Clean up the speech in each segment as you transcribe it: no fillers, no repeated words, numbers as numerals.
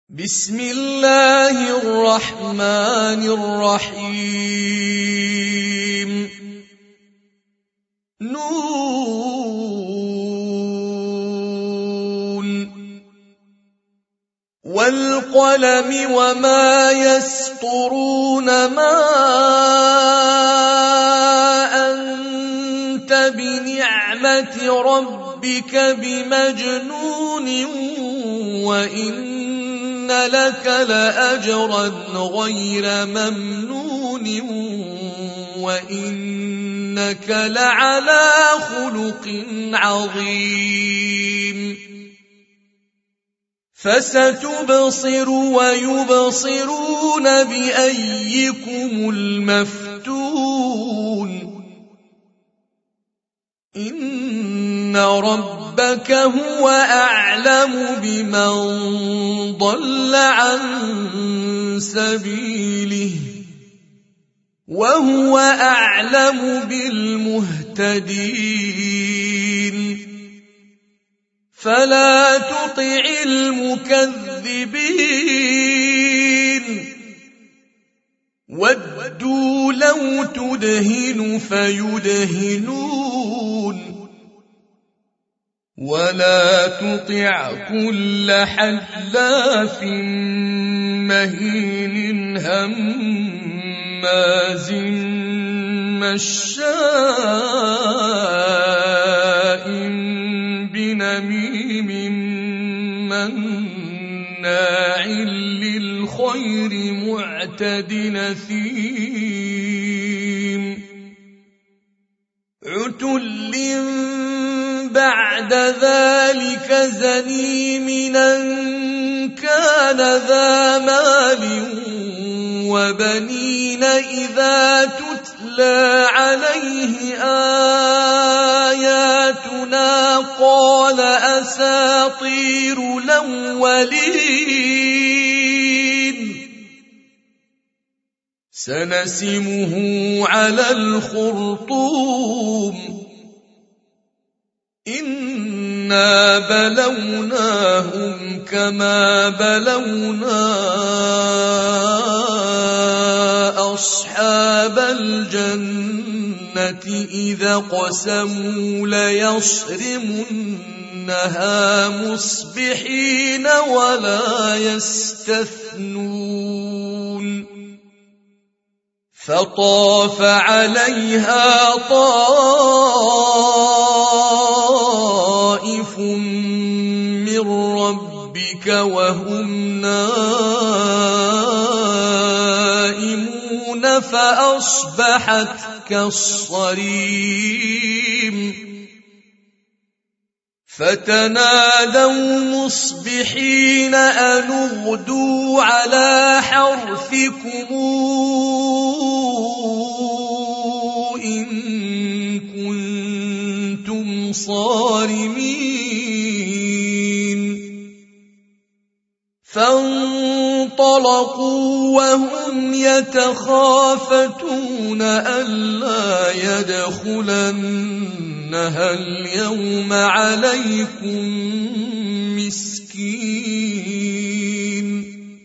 بسم الله الرحمن الرحيم نون والقلم وما يسطرون ما أنت بنعمة ربك بمجنون وإن لك لأجرا غير ممنون وإنك لعلى خلق عظيم فستبصر ويبصرون بأيكم المفتون إن ربك هو أعلم بمن ضل عن سبيله وهو أعلم بالمهتدين فلا تطع المكذبين ودوا لو تدهن فيدهنون ولا تطع كل حلاف مهين هماز مشاء بنميم مناع للخير معتد نثيم عتل بعد ذلك زنيم كان ذا مال وبنين إذا تتلى عليه آياتنا قال أساطير الأولين سنسمه على الخرطوم إنا بلوناهم كما بلونا أصحاب الجنة إذا قسموا ليصرمنها مصبحين ولا يستثنون فطاف عليها طائف من ربك وهم نائمون فأصبحت كالصريم فتنادوا مصبحين أن اغدوا على حرثكم إن كنتم صارمين فانطلقوا وهم يتخافتون ألا يدخلنها اليوم عليكم مسكين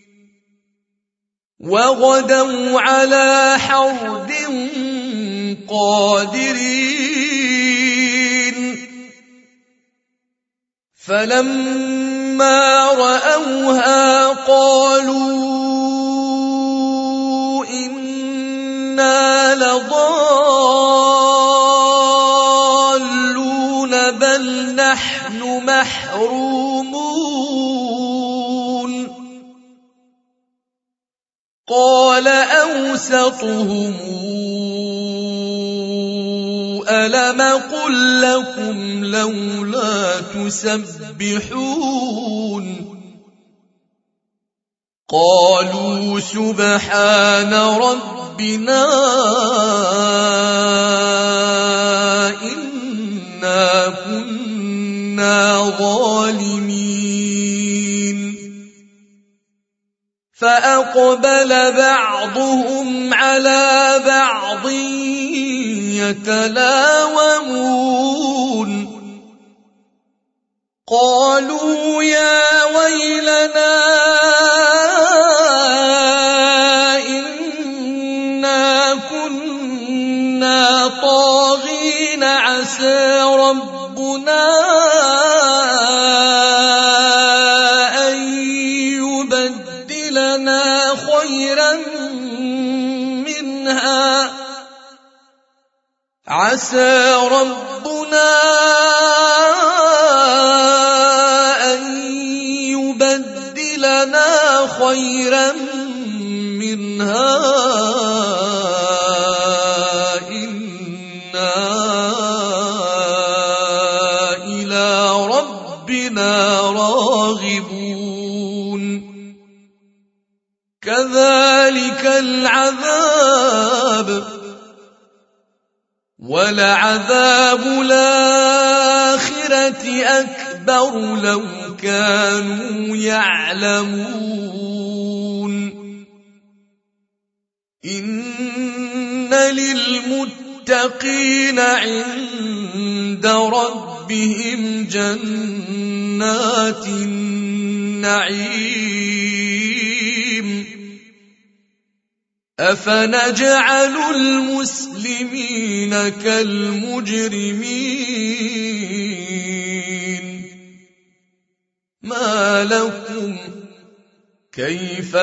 وغدوا على حرد قادرين فلما رأوها قالوا إنا لضالون بل نحن محرومون قال أوسطهم ألم قل لكم لولا تسبحون قالوا سبحان ربنا إنا كنا ظالمين فأقبل بعضهم على بعض يتلاومون قالوا يا ويلنا يبدلنا خيرا منها عسى ربنا أن يبدلنا خيرا منها إنا إلى ربنا راغبون كذلك العذاب ولعذاب الآخرة أكبر لو كانوا يعلمون إن للمتقين عند ربهم جنات النعيم أفنجعل المسلمين كالمجرمين ما لكم كيف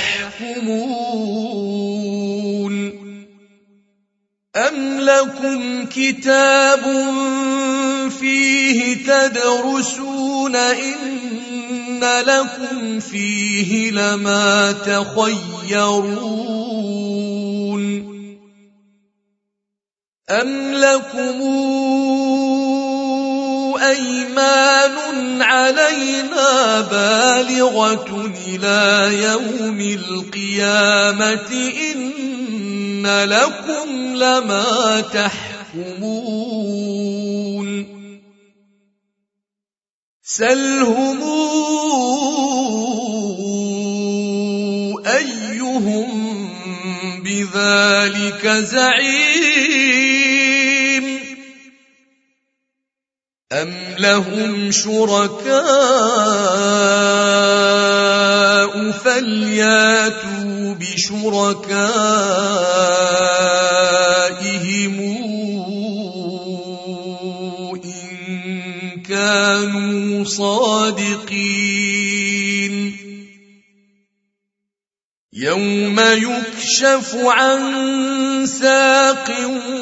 تحكمون أم لكم كتاب فيه تدرسون إن لكم فيه لما تخيرون أم لكم أيمان علينا بالغة إلى يوم القيامة إن لكم لما تحكمون سلهم أيهم بذلك زعيم أم لهم شركاء فلياتوا بشركائهم إن كانوا صادقين يوم يكشف عن ساق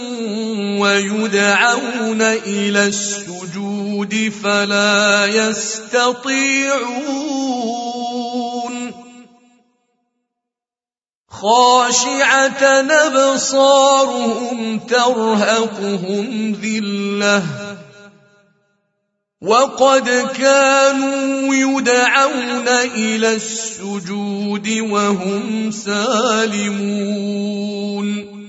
ويدعون إلى السجود فلا يستطيعون خاشعة أبصارهم ترهقهم ذلة وقد كانوا يدعون إلى السجود وهم سالمون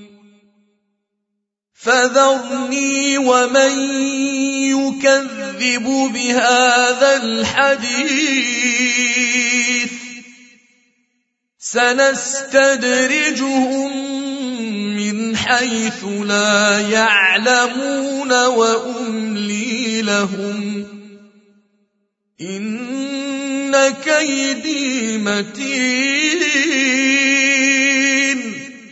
فذرني ومن يكذب بهذا الحديث سنستدرجهم من حيث لا يعلمون وأملي لهم إن كيدي متين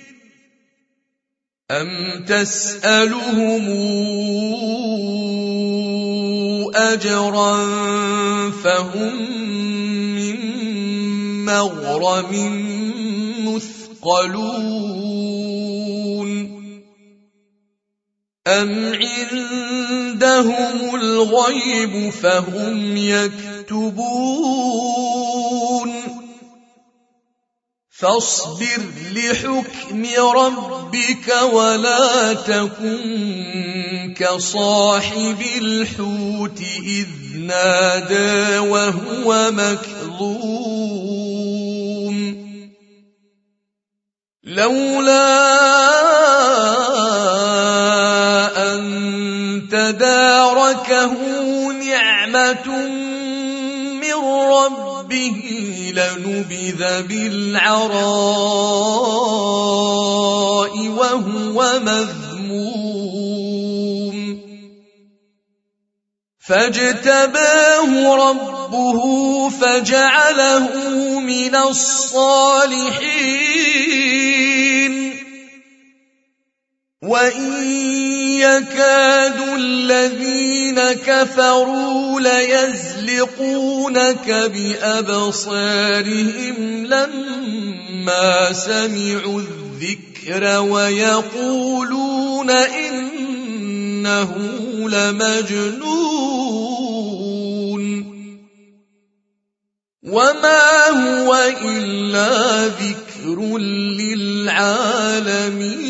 أم تسألهم أجرا فهم من مغرم مثقلون أم عندهم الغيب فهم يكتبون فاصبر لحكم ربك ولا تكن كصاحب الحوت إذ نادى وهو مكظوم لولا أن تداركه نعمة من ربه لنبذ بالعراء وهو مذموم فاجتباه ربه فجعله من الصالحين وإن يكاد الذين كفروا ليزلقونك بأبصارهم لما سمعوا الذكر ويقولون إنه لمجنون وما هو إلا ذكر للعالمين.